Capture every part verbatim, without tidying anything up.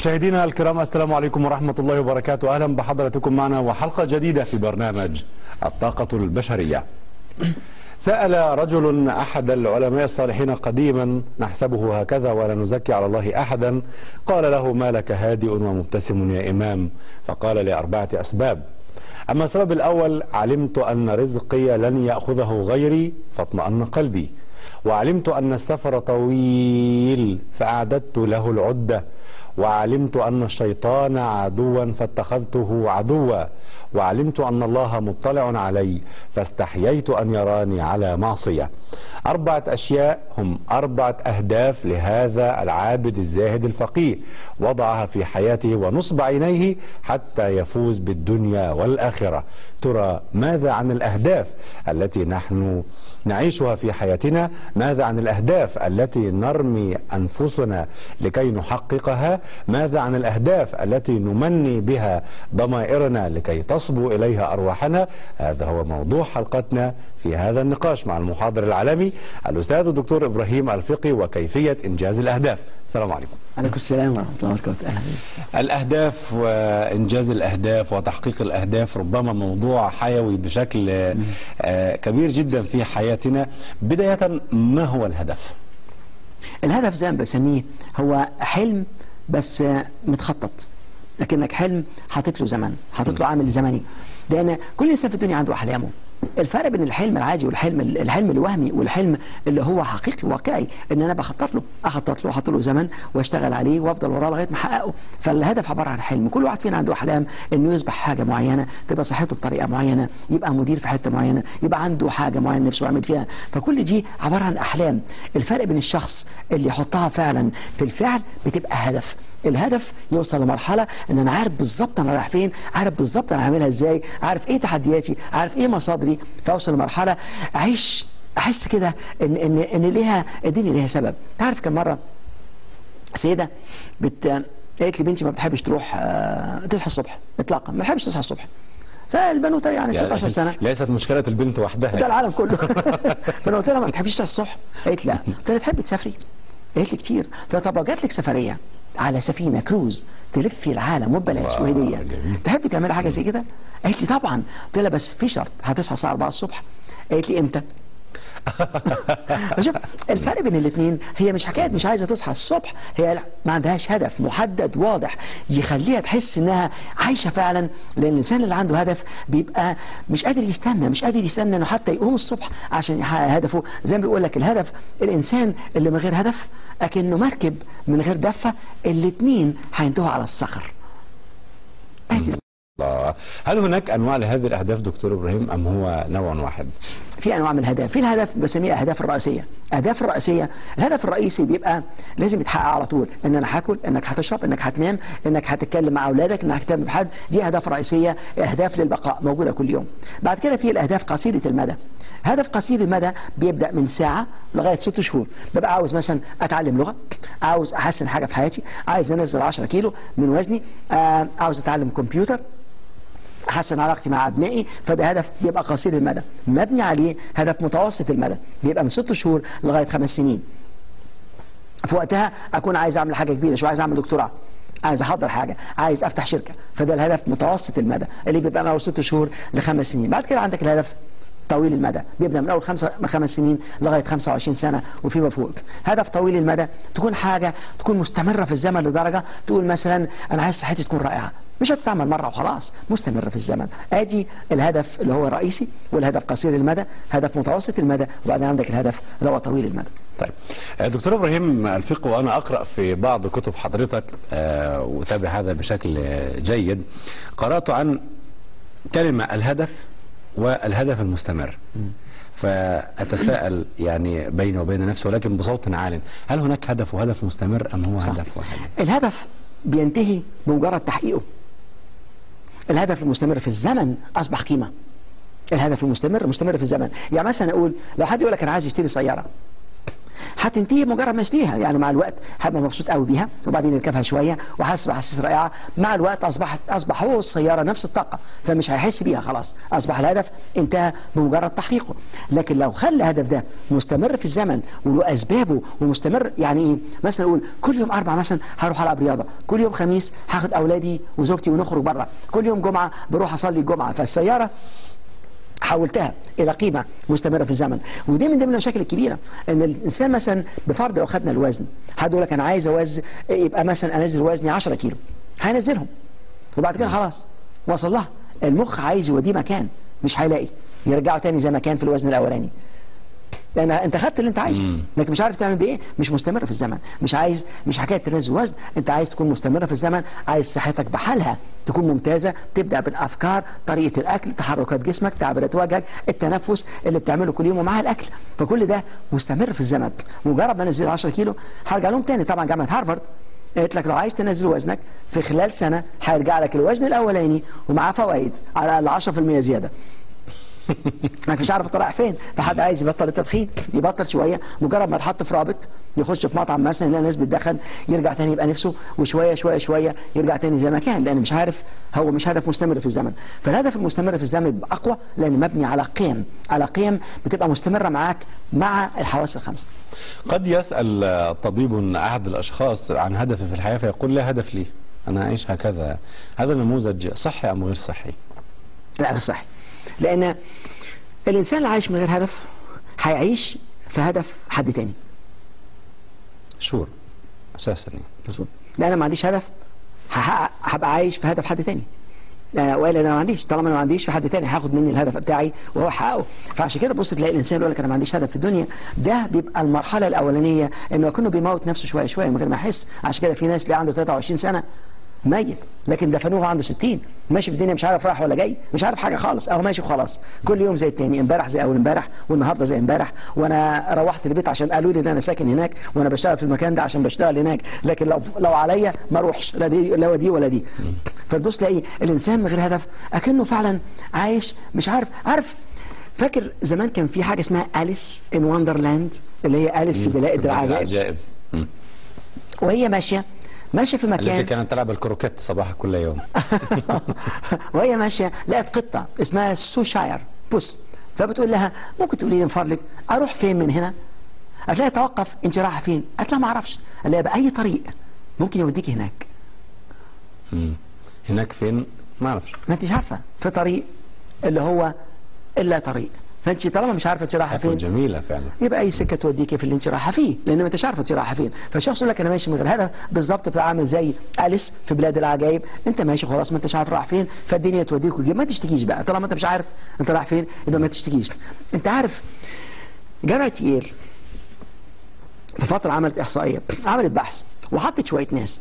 مشاهدينا الكرام، السلام عليكم ورحمة الله وبركاته. أهلا بحضراتكم معنا وحلقة جديدة في برنامج الطاقة البشرية. سأل رجل أحد العلماء الصالحين قديما، نحسبه هكذا ولا نزكي على الله أحدا، قال له: ما لك هادئ ومبتسم يا إمام؟ فقال: لأربعة أسباب. أما السبب الأول: علمت أن رزقي لن يأخذه غيري فاطمأن قلبي، وعلمت أن السفر طويل فأعددت له العدة، وعلمت أن الشيطان عدوا فاتخذته عدوا، وعلمت أن الله مطلع علي فاستحييت أن يراني على معصية. أربعة أشياء هم أربعة أهداف لهذا العابد الزاهد الفقيه، وضعها في حياته ونصب عينيه حتى يفوز بالدنيا والآخرة. ترى ماذا عن الأهداف التي نحن نعيشها في حياتنا؟ ماذا عن الأهداف التي نرمي أنفسنا لكي نحققها؟ ماذا عن الأهداف التي نمني بها ضمائرنا لكي تصبو إليها أرواحنا؟ هذا هو موضوع حلقتنا في هذا النقاش مع المحاضر العالمي الأستاذ الدكتور إبراهيم الفقي، وكيفية إنجاز الأهداف. السلام عليكم. عليكم السلام ورحمة الله وبركاته. أهلا. الأهداف وإنجاز الأهداف وتحقيق الأهداف ربما موضوع حيوي بشكل كبير جدا في حياتنا. بداية، ما هو الهدف؟ الهدف زي ما بسميه هو حلم بس متخطط، لكنك حلم حاطط له زمن، حاطط له عامل زمني، لأن كل إنسان في الدنيا عنده أحلامه. الفرق بين الحلم العادي والحلم الحلم الوهمي والحلم اللي هو حقيقي واقعي ان انا بخطط له اخطط له احط له زمن واشتغل عليه وافضل وراه لغايه ما احققه. فالهدف عباره عن حلم. كل واحد فينا عنده احلام انه يصبح حاجه معينه، تبقى صحته بطريقه معينه، يبقى مدير في حته معينه، يبقى عنده حاجه معينه نفسه يعمل فيها. فكل دي عباره عن احلام. الفرق بين الشخص اللي يحطها فعلا في الفعل بتبقى هدف. الهدف يوصل لمرحلة ان انا عارف بالظبط انا رايح فين، عارف بالظبط انا هعملها ازاي، عارف ايه تحدياتي، عارف ايه مصادري، فاوصل لمرحلة اعيش احس كده ان ان ان ليها الدنيا ليها سبب. تعرف كم مرة سيدة بت قالت لي: بنتي ما بتحبش تروح أه... تصحى الصبح اطلاقا، ما بتحبش تصحى الصبح. فالبنوته يعني ستة عشر سنة، ليست مشكلة البنت وحدها، ده العالم كله. فانا قلت لها: ما بتحبيش تصحى الصبح؟ قالت: لا. قلت لها: تحبي تسافري؟ قالت لي: كتير. فطب جات لك سفرية على سفينة كروز تلفي العالم وببلاش وهدية، تحبي تعملي حاجة زي كده؟ قالت لي: طبعا. قلت لها: بس في شرط، هتصحى الساعة أربعة الصبح. قالت لي: امتى؟ شوف الفرق بين الاثنين، هي مش حكايه مش عايزه تصحى الصبح، هي ما عندهاش هدف محدد واضح يخليها تحس انها عايشه فعلا. لان الانسان اللي عنده هدف بيبقى مش قادر يستنى مش قادر يستنى انه حتى يقوم الصبح عشان يحقق هدفه. زي ما بيقول لك الهدف، الانسان اللي من غير هدف اكنه مركب من غير دفه، الاثنين هينتهوا على الصخر. هل هناك انواع لهذه الاهداف دكتور ابراهيم ام هو نوع واحد؟ في انواع من الهدف. في الهدف بسميه الاهداف الرئيسيه. الاهداف الرئيسيه، الهدف الرئيسي بيبقى لازم يتحقق على طول، ان انا هاكل، انك هتشرب، انك هتنام، انك هتتكلم مع اولادك، انك هتهتم بحد. دي اهداف رئيسيه، اهداف للبقاء موجوده كل يوم. بعد كده في الاهداف قصيره المدى. هدف قصير المدى بيبدا من ساعه لغايه ست شهور. ببقى عاوز مثلا اتعلم لغه، عاوز احسن حاجه في حياتي، عايز انزل عشرة كيلو من وزني، آه عاوز اتعلم كمبيوتر، احسن علاقتي مع ابنائي. فده هدف بيبقى قصير المدى. مبني عليه هدف متوسط المدى بيبقى من ست شهور لغايه خمس سنين. في وقتها اكون عايز اعمل حاجه كبيره شويه، عايز اعمل دكتوراه، عايز احضر حاجه، عايز افتح شركه. فده الهدف متوسط المدى اللي بيبقى من اول ست شهور لخمس سنين. بعد كده عندك الهدف طويل المدى، بيبدا من اول خمسة خمس سنين لغايه خمسة وعشرين سنه وفيما فوق. هدف طويل المدى تكون حاجه تكون مستمره في الزمن لدرجه تقول مثلا انا عايز صحتي تكون رائعه، مش هتتعمل مره وخلاص، مستمره في الزمن. ادي الهدف اللي هو الرئيسي، والهدف قصير المدى، هدف متوسط المدى، وبعدين عندك الهدف اللي هو طويل المدى. طيب دكتور ابراهيم الفقي، وانا اقرا في بعض كتب حضرتك آه وتابع هذا بشكل جيد، قرات عن كلمه الهدف والهدف المستمر. فأتساءل يعني بيني وبين نفسي ولكن بصوت عال، هل هناك هدف وهدف مستمر أم هو صح. هدف واحد؟ الهدف بينتهي بمجرد تحقيقه. الهدف المستمر في الزمن أصبح قيمة. الهدف المستمر مستمر في الزمن. يعني مثلا أقول لو حد يقول لك أنا عايز يشتري سيارة، هتنتهي مجرد ما اشتريها، يعني مع الوقت هبقى مبسوط قوي بيها وبعدين يركبها شويه وحاسس باحاسيس رائعه، مع الوقت اصبحت اصبح هو والسياره نفس الطاقه، فمش هيحس بيها خلاص، اصبح الهدف انتهى بمجرد تحقيقه. لكن لو خلى الهدف ده مستمر في الزمن وله اسبابه ومستمر، يعني ايه؟ مثلا اقول كل يوم اربع مثلا هروح العب رياضه، كل يوم خميس هاخد اولادي وزوجتي ونخرج بره، كل يوم جمعه بروح اصلي الجمعه، فالسياره حولتها الى قيمه مستمره في الزمن. ودي من ضمن المشاكل الكبيره، ان الانسان مثلا بفرض لو خدنا الوزن، حد يقول لك انا عايز اوزن يبقى مثلا انزل وزني عشرة كيلو، هينزلهم وبعد كده خلاص وصل لها. المخ عايز يوديه مكان مش هيلاقي، يرجعه تاني زي ما كان في الوزن الاولاني، لان انت خدت اللي انت عايزه لكن مش عارف تعمل بايه، مش مستمر في الزمن. مش عايز، مش حكايه تنزل وزن، انت عايز تكون مستمره في الزمن، عايز صحتك بحالها تكون ممتازه، تبدا بالافكار، طريقه الاكل، تحركات جسمك، تعبيرات وجهك، التنفس اللي بتعمله كل يوم ومع الاكل، فكل ده مستمر في الزمن. مجرد ما انزل عشرة كيلو هرجع لهم تاني. طبعا جامعه هارفارد قالت لك لو عايز تنزل وزنك في خلال سنه هيرجع لك الوزن الاولاني ومعاه فوائد على الاقل عشرة في المية زياده. ما مش عارف طلع فين. فحد عايز يبطل التدخين يبطل شويه، مجرد ما يتحط في رابط يخش في مطعم مثلا يلاقي ناس بتدخن يرجع تاني يبقى نفسه، وشويه شويه شويه يرجع تاني زي ما كان، لان مش عارف، هو مش هدف مستمر في الزمن. فالهدف المستمر في الزمن بيبقى اقوى لان مبني على قيم، على قيم بتبقى مستمره معاك مع الحواس الخمسه. قد يسأل طبيب أحد الأشخاص عن هدفه في الحياة فيقول لا هدف لي، أنا أعيش هكذا. هذا النموذج صحي أم غير صحي؟ لا غير صحي، لأن الإنسان اللي عايش من غير هدف هيعيش في هدف حد تاني. شور أساسا يعني. مظبوط. لا أنا ما عنديش هدف هحقق، هبقى عايش في هدف حد تاني. وإلا أنا ما عنديش، طالما أنا ما عنديش في حد تاني هياخد مني الهدف بتاعي وهو حققه. فعشان كده بص تلاقي الإنسان يقول لك أنا ما عنديش هدف في الدنيا، ده بيبقى المرحلة الأولانية إنه يكون بيموت نفسه شوية شوية من غير ما يحس. عشان كده في ناس اللي عنده ثلاثة وعشرين سنة ميت لكن دفنوه عنده ستين، ماشي في الدنيا مش عارف رايح ولا جاي، مش عارف حاجه خالص، اهو ماشي وخلاص، كل يوم زي التاني، امبارح زي اول امبارح، والنهارده زي امبارح، وانا روحت البيت عشان قالوا لي ان انا ساكن هناك وانا بشتغل في المكان ده عشان بشتغل هناك، لكن لو لو عليا ما اروحش لا دي لا دي ولا دي. فتبص تلاقي الانسان من غير هدف اكنه فعلا عايش مش عارف. عارف فاكر زمان كان في حاجه اسمها أليس إن وندرلاند، اللي هي أليس في بلاد العجائب، وهي ماشيه ماشيه في مكان، التي كانت تلعب الكروكيت صباح كل يوم. وهي ماشيه لقت قطه اسمها سوشاير بوس، فبتقول لها ممكن تقولي لي من فضلك اروح فين من هنا؟ قالت لها توقف، انت رايحه فين؟ قالت لها ما اعرفش. قال لها باي طريق ممكن يوديكي هناك. امم هناك فين؟ ما اعرفش. ما انتش عارفه، في طريق اللي هو الا طريق، فانت طالما مش عارفه انت رايحه فين جميله فعلا، يبقى اي سكه توديكي في اللي انت رايحه فيه، لان ما انتش عارفه انت رايحه فين. فالشخص يقول لك انا ماشي من غير هدف، بالظبط بتبقى عامل زي أليس في بلاد العجائب، انت ماشي خلاص ما انتش عارف رايح فين، فالدنيا توديك وتجيب، ما تشتكيش بقى طالما انت مش عارف انت رايح فين، يبقى ما تشتكيش. انت عارف جامعه ييل في فتره عملت احصائيه، عملت بحث وحطت شويه ناس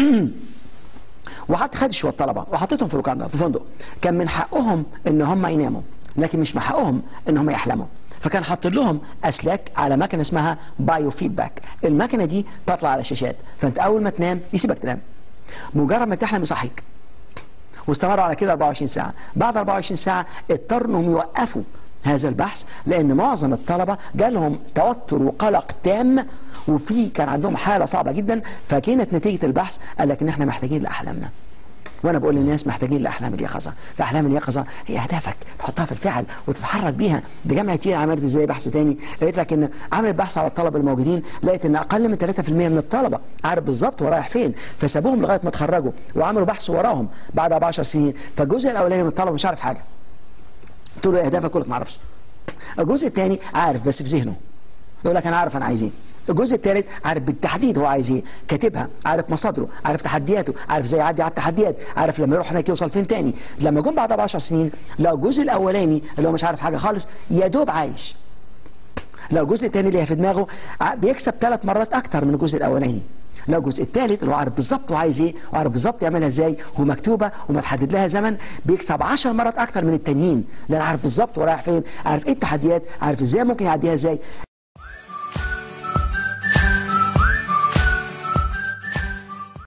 وحط خد شويه طلبه وحطيتهم في لوكاندا في فندق، كان من حقهم ان هم يناموا لكن مش من حقهم ان هم يحلموا، فكان حاطط لهم اسلاك على مكنه اسمها بايو فيدباك. المكنه دي تطلع على الشاشات، فانت اول ما تنام يسيبك تنام، مجرد ما تحلم يصحيك. واستمروا على كده أربعة وعشرين ساعه. بعد أربعة وعشرين ساعه اضطروا انهم يوقفوا هذا البحث لان معظم الطلبه جالهم توتر وقلق تام، وفي كان عندهم حاله صعبه جدا، فكانت نتيجه البحث قال لك ان احنا محتاجين لاحلامنا. وانا بقول للناس محتاجين لاحلام اليقظه، فاحلام اليقظه هي اهدافك تحطها في الفعل وتتحرك بيها. دي جامعه ييل عملت ازاي بحث تاني، لقيت لك ان عملت بحث على الطلبه الموجودين، لقيت ان اقل من ثلاثة في المية من الطلبه عارف بالظبط هو رايح فين، فسابوهم لغايه ما اتخرجوا وعملوا بحث وراهم بعد أربع عشرة سنين، فالجزء الاولاني من الطلبه مش عارف حاجه، قلت له اهدافك كلك ما اعرفش. الجزء الثاني عارف بس في ذهنه، يقول لك انا عارف انا عايز ايه. الجزء الثالث عارف بالتحديد هو عايز ايه، كاتبها، عارف مصادره، عارف تحدياته، عارف ازاي يعدي على التحديات، عارف لما يروح هناك يوصل فين تاني. لما جم بعد عشر سنين لو الجزء الاولاني اللي هو مش عارف حاجه خالص يا دوب عايش، لو الجزء الثاني اللي في دماغه بيكسب ثلاث مرات اكتر من الجزء الاولاني. لو الجزء الثالث اللي هو عارف بالظبط هو عايز ايه وعارف بالظبط يعملها ازاي ومكتوبه ومتحدد لها زمن، بيكسب عشر مرات اكتر من التانيين، لان عارف بالظبط هو رايح فين، عارف ايه التحديات، عارف ازاي ممكن يعديها ازاي.